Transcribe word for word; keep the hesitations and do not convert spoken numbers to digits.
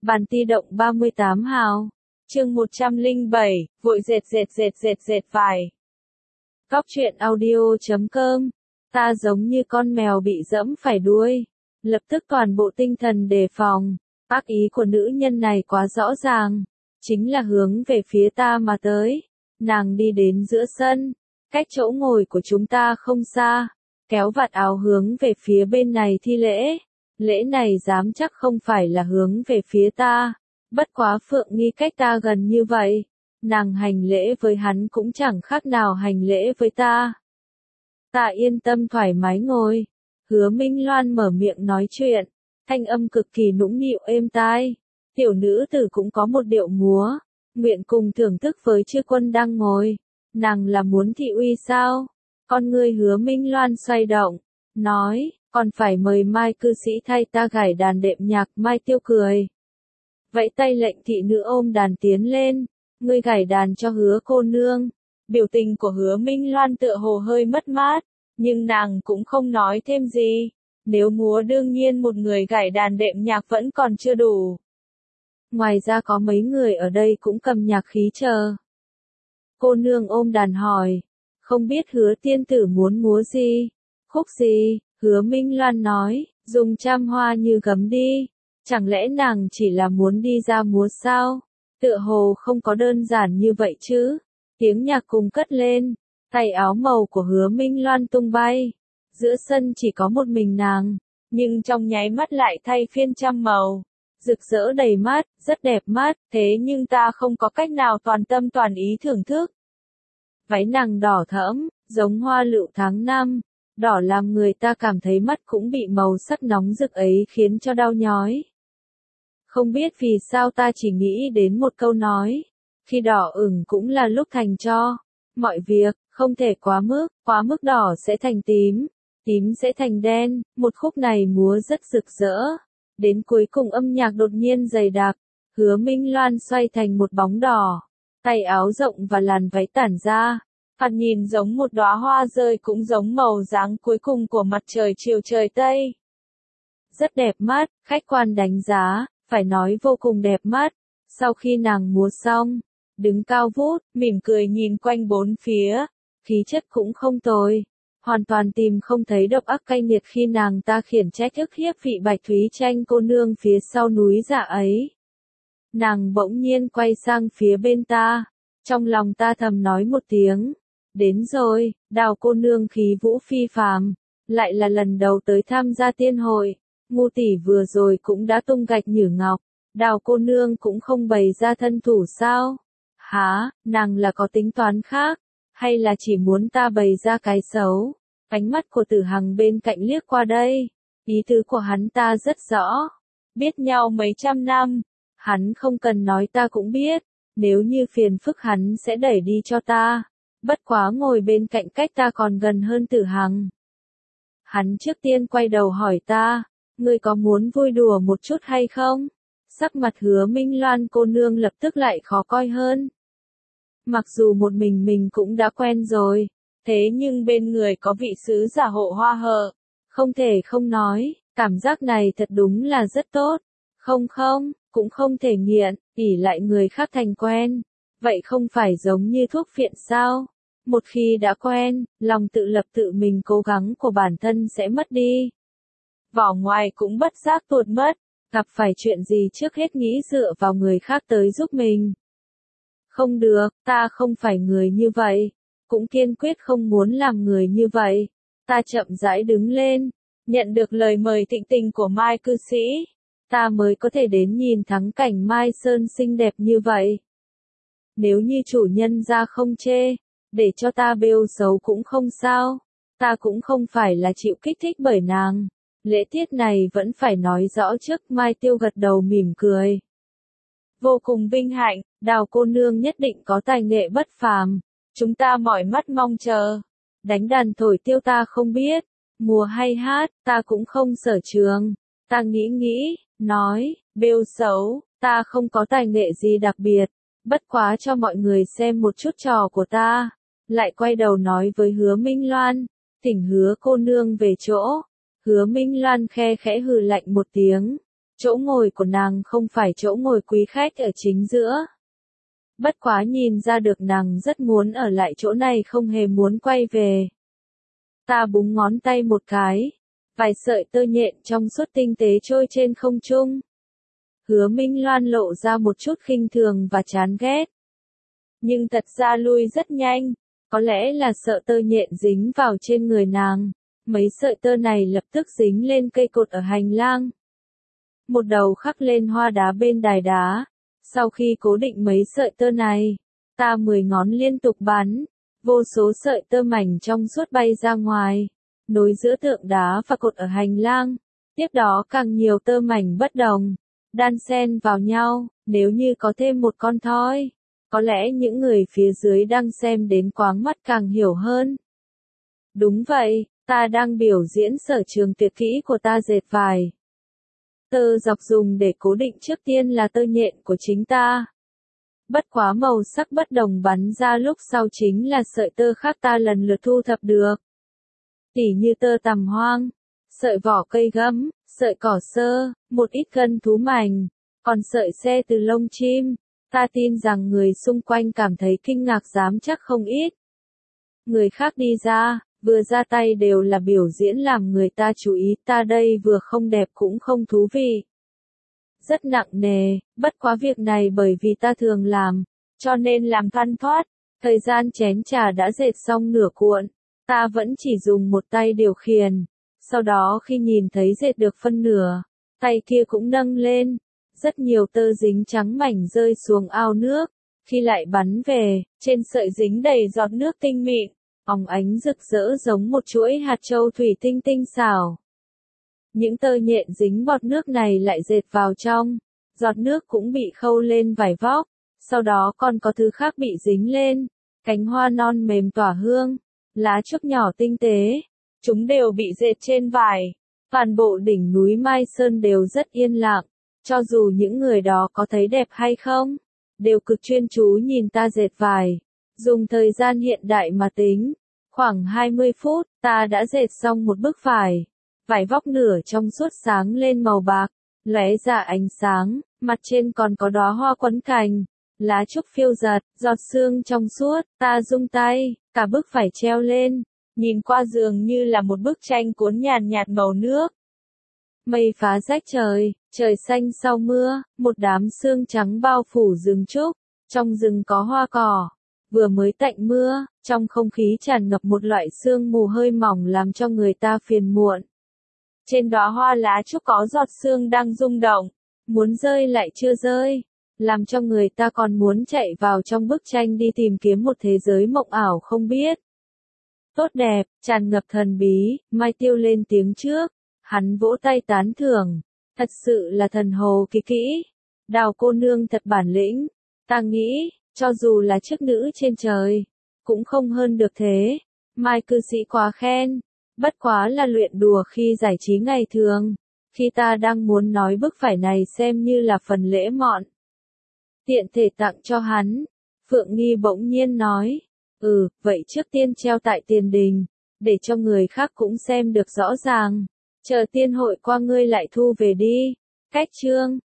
Bàn ti động ba mươi tám hào. Chương một trăm lẻ bảy, vội dệt dệt dệt dệt dệt vải. Cóc truyện audio chấm com. Ta giống như con mèo bị dẫm phải đuôi. Lập tức toàn bộ tinh thần đề phòng. Ác ý của nữ nhân này quá rõ ràng. Chính là hướng về phía ta mà tới. Nàng đi đến giữa sân. Cách chỗ ngồi của chúng ta không xa. Kéo vạt áo hướng về phía bên này thi lễ. Lễ này dám chắc không phải là hướng về phía ta. Bất quá Phượng Nghi cách ta gần như vậy. Nàng hành lễ với hắn cũng chẳng khác nào hành lễ với ta. Ta yên tâm thoải mái ngồi. Hứa Minh Loan mở miệng nói chuyện. Thanh âm cực kỳ nũng nịu êm tai. Tiểu nữ tử cũng có một điệu múa. Nguyện cùng thưởng thức với chư quân đang ngồi. Nàng là muốn thị uy sao? Con ngươi Hứa Minh Loan xoay động. Nói, còn phải mời Mai cư sĩ thay ta gảy đàn đệm nhạc. Mai Tiêu cười. Vẫy tay lệnh thị nữ ôm đàn tiến lên. Ngươi gảy đàn cho Hứa cô nương. Biểu tình của Hứa Minh Loan tựa hồ hơi mất mát. Nhưng nàng cũng không nói thêm gì. Nếu múa đương nhiên một người gảy đàn đệm nhạc vẫn còn chưa đủ. Ngoài ra có mấy người ở đây cũng cầm nhạc khí chờ. Cô nương ôm đàn hỏi. Không biết Hứa tiên tử muốn múa gì? Khúc gì? Hứa Minh Loan nói, dùng trăm hoa như gấm đi. Chẳng lẽ nàng chỉ là muốn đi ra múa sao? Tựa hồ không có đơn giản như vậy chứ. Tiếng nhạc cùng cất lên. Tay áo màu của Hứa Minh Loan tung bay. Giữa sân chỉ có một mình nàng. Nhưng trong nháy mắt lại thay phiên trăm màu. Rực rỡ đầy mắt, rất đẹp mắt. Thế nhưng ta không có cách nào toàn tâm toàn ý thưởng thức. Váy nàng đỏ thẫm, giống hoa lựu tháng năm. Đỏ làm người ta cảm thấy mắt cũng bị màu sắc nóng rực ấy khiến cho đau nhói. Không biết vì sao ta chỉ nghĩ đến một câu nói. Khi đỏ ửng cũng là lúc thành cho. Mọi việc, không thể quá mức, quá mức đỏ sẽ thành tím. Tím sẽ thành đen. Một khúc này múa rất rực rỡ. Đến cuối cùng âm nhạc đột nhiên dày đặc. Hứa Minh Loan xoay thành một bóng đỏ. Tay áo rộng và làn váy tản ra. Thoạt nhìn giống một đóa hoa rơi cũng giống màu dáng cuối cùng của mặt trời chiều trời Tây. Rất đẹp mắt, khách quan đánh giá, phải nói vô cùng đẹp mắt. Sau khi nàng múa xong, đứng cao vút, mỉm cười nhìn quanh bốn phía, khí chất cũng không tồi. Hoàn toàn tìm không thấy độc ác cay nghiệt khi nàng ta khiển trách ức hiếp vị Bạch Thúy Tranh cô nương phía sau núi dạ ấy. Nàng bỗng nhiên quay sang phía bên ta. Trong lòng ta thầm nói một tiếng. Đến rồi, Đào cô nương khí vũ phi phàm. Lại là lần đầu tới tham gia tiên hội. Ngu tỷ vừa rồi cũng đã tung gạch nhử ngọc. Đào cô nương cũng không bày ra thân thủ sao? Hả, nàng là có tính toán khác? Hay là chỉ muốn ta bày ra cái xấu? Ánh mắt của Tử Hằng bên cạnh liếc qua đây. Ý tứ của hắn ta rất rõ. Biết nhau mấy trăm năm. Hắn không cần nói ta cũng biết. Nếu như phiền phức hắn sẽ đẩy đi cho ta. Bất quá ngồi bên cạnh cách ta còn gần hơn Tử Hằng. Hắn trước tiên quay đầu hỏi ta. Ngươi có muốn vui đùa một chút hay không? Sắc mặt Hứa Minh Loan cô nương lập tức lại khó coi hơn. Mặc dù một mình mình cũng đã quen rồi. Thế nhưng bên người có vị sứ giả hộ hoa hợ. Không thể không nói, cảm giác này thật đúng là rất tốt. Không không, cũng không thể nghiện, ỷ lại người khác thành quen. Vậy không phải giống như thuốc phiện sao? Một khi đã quen, lòng tự lập tự mình cố gắng của bản thân sẽ mất đi. Vỏ ngoài cũng bất giác tuột mất. Gặp phải chuyện gì trước hết nghĩ dựa vào người khác tới giúp mình. Không được, ta không phải người như vậy. Cũng kiên quyết không muốn làm người như vậy. Ta chậm rãi đứng lên. Nhận được lời mời thịnh tình của Mai cư sĩ. Ta mới có thể đến nhìn thắng cảnh Mai Sơn xinh đẹp như vậy. Nếu như chủ nhân ra không chê. Để cho ta bêu xấu cũng không sao. Ta cũng không phải là chịu kích thích bởi nàng. Lễ tiết này vẫn phải nói rõ trước. Mai Tiêu gật đầu mỉm cười. Vô cùng vinh hạnh, Đào cô nương nhất định có tài nghệ bất phàm. Chúng ta mỏi mắt mong chờ. Đánh đàn thổi tiêu ta không biết. Múa hay hát, ta cũng không sở trường. Ta nghĩ nghĩ, nói, bêu xấu, ta không có tài nghệ gì đặc biệt. Bất quá cho mọi người xem một chút trò của ta. Lại quay đầu nói với Hứa Minh Loan. Thỉnh Hứa cô nương về chỗ. Hứa Minh Loan khe khẽ hừ lạnh một tiếng. Chỗ ngồi của nàng không phải chỗ ngồi quý khách ở chính giữa. Bất quá nhìn ra được nàng rất muốn ở lại chỗ này không hề muốn quay về. Ta búng ngón tay một cái. Vài sợi tơ nhện trong suốt tinh tế trôi trên không trung. Hứa Minh Loan lộ ra một chút khinh thường và chán ghét. Nhưng thật ra lui rất nhanh. Có lẽ là sợ tơ nhện dính vào trên người nàng. Mấy sợi tơ này lập tức dính lên cây cột ở hành lang. Một đầu khắc lên hoa đá bên đài đá. Sau khi cố định mấy sợi tơ này, ta mười ngón liên tục bắn. Vô số sợi tơ mảnh trong suốt bay ra ngoài. Nối giữa tượng đá và cột ở hành lang. Tiếp đó càng nhiều tơ mảnh bất đồng. Đan xen vào nhau, nếu như có thêm một con thoi. Có lẽ những người phía dưới đang xem đến quáng mắt càng hiểu hơn. Đúng vậy, ta đang biểu diễn sở trường tuyệt kỹ của ta dệt vải. Tơ dọc dùng để cố định trước tiên là tơ nhện của chính ta. Bất quá màu sắc bất đồng bắn ra lúc sau chính là sợi tơ khác ta lần lượt thu thập được. Tỉ như tơ tằm hoang, sợi vỏ cây gấm, sợi cỏ sơ, một ít gân thú mảnh, còn sợi xe từ lông chim. Ta tin rằng người xung quanh cảm thấy kinh ngạc dám chắc không ít. Người khác đi ra, vừa ra tay đều là biểu diễn làm người ta chú ý, ta đây vừa không đẹp cũng không thú vị. Rất nặng nề, bất quá việc này bởi vì ta thường làm, cho nên làm thoăn thoắt. Thời gian chén trà đã dệt xong nửa cuộn, ta vẫn chỉ dùng một tay điều khiển. Sau đó khi nhìn thấy dệt được phân nửa, tay kia cũng nâng lên. Rất nhiều tơ dính trắng mảnh rơi xuống ao nước, khi lại bắn về, trên sợi dính đầy giọt nước tinh mịn, óng ánh rực rỡ giống một chuỗi hạt châu thủy tinh tinh xảo. Những tơ nhện dính bọt nước này lại dệt vào trong, giọt nước cũng bị khâu lên vải vóc, sau đó còn có thứ khác bị dính lên, cánh hoa non mềm tỏa hương, lá trúc nhỏ tinh tế, chúng đều bị dệt trên vải. Toàn bộ đỉnh núi Mai Sơn đều rất yên lặng. Cho dù những người đó có thấy đẹp hay không, đều cực chuyên chú nhìn ta dệt vải. Dùng thời gian hiện đại mà tính, khoảng hai mươi phút, ta đã dệt xong một bức vải. Vải vóc nửa trong suốt sáng lên màu bạc, lóe ra ánh sáng, mặt trên còn có đóa hoa quấn cành, lá trúc phiêu giật, giọt sương trong suốt, ta rung tay, cả bức vải treo lên, nhìn qua dường như là một bức tranh cuốn nhàn nhạt màu nước. Mây phá rách trời, trời xanh sau mưa, một đám sương trắng bao phủ rừng trúc, trong rừng có hoa cỏ, vừa mới tạnh mưa, trong không khí tràn ngập một loại sương mù hơi mỏng làm cho người ta phiền muộn. Trên đóa hoa lá trúc có giọt sương đang rung động, muốn rơi lại chưa rơi, làm cho người ta còn muốn chạy vào trong bức tranh đi tìm kiếm một thế giới mộng ảo không biết. Tốt đẹp, tràn ngập thần bí, Mai Tiêu lên tiếng trước. Hắn vỗ tay tán thưởng, thật sự là thần hồ kỳ kỹ, Đào cô nương thật bản lĩnh, ta nghĩ, cho dù là chức nữ trên trời, cũng không hơn được thế. Mai cư sĩ quá khen, bất quá là luyện đùa khi giải trí ngày thường, khi ta đang muốn nói bức vải này xem như là phần lễ mọn. Tiện thể tặng cho hắn, Phượng Nghi bỗng nhiên nói, ừ, vậy trước tiên treo tại tiền đình, để cho người khác cũng xem được rõ ràng. Chờ tiên hội qua ngươi lại thu về đi. Cách chương